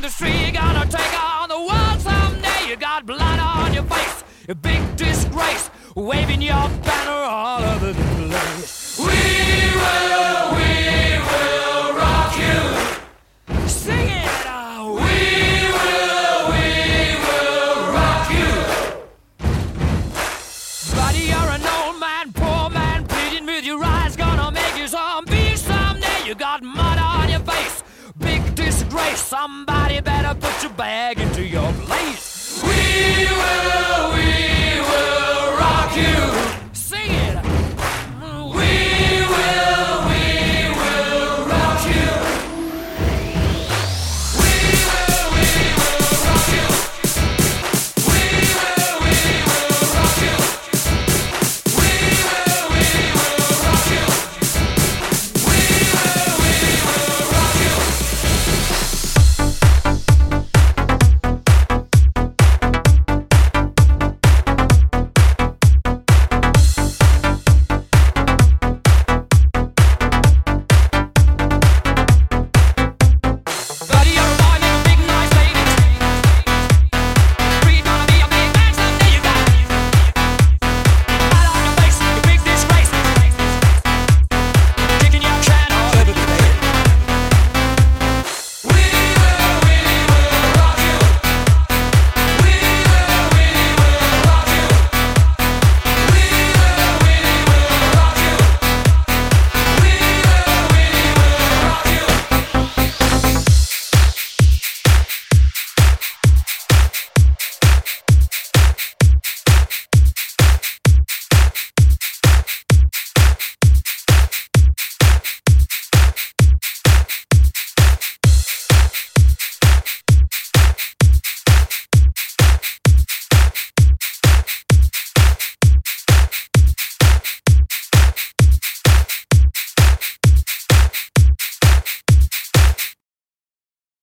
the street, you're gonna take on the world someday. You got blood on your face, a big disgrace, waving your banner all over the place. We will rock you. Sing it. We will rock you. Buddy, you're an old man, poor man, pleading with your eyes, gonna make you zombie someday. You got mud on your face, big disgrace. Somebody better put your bag into your place. We will rock you.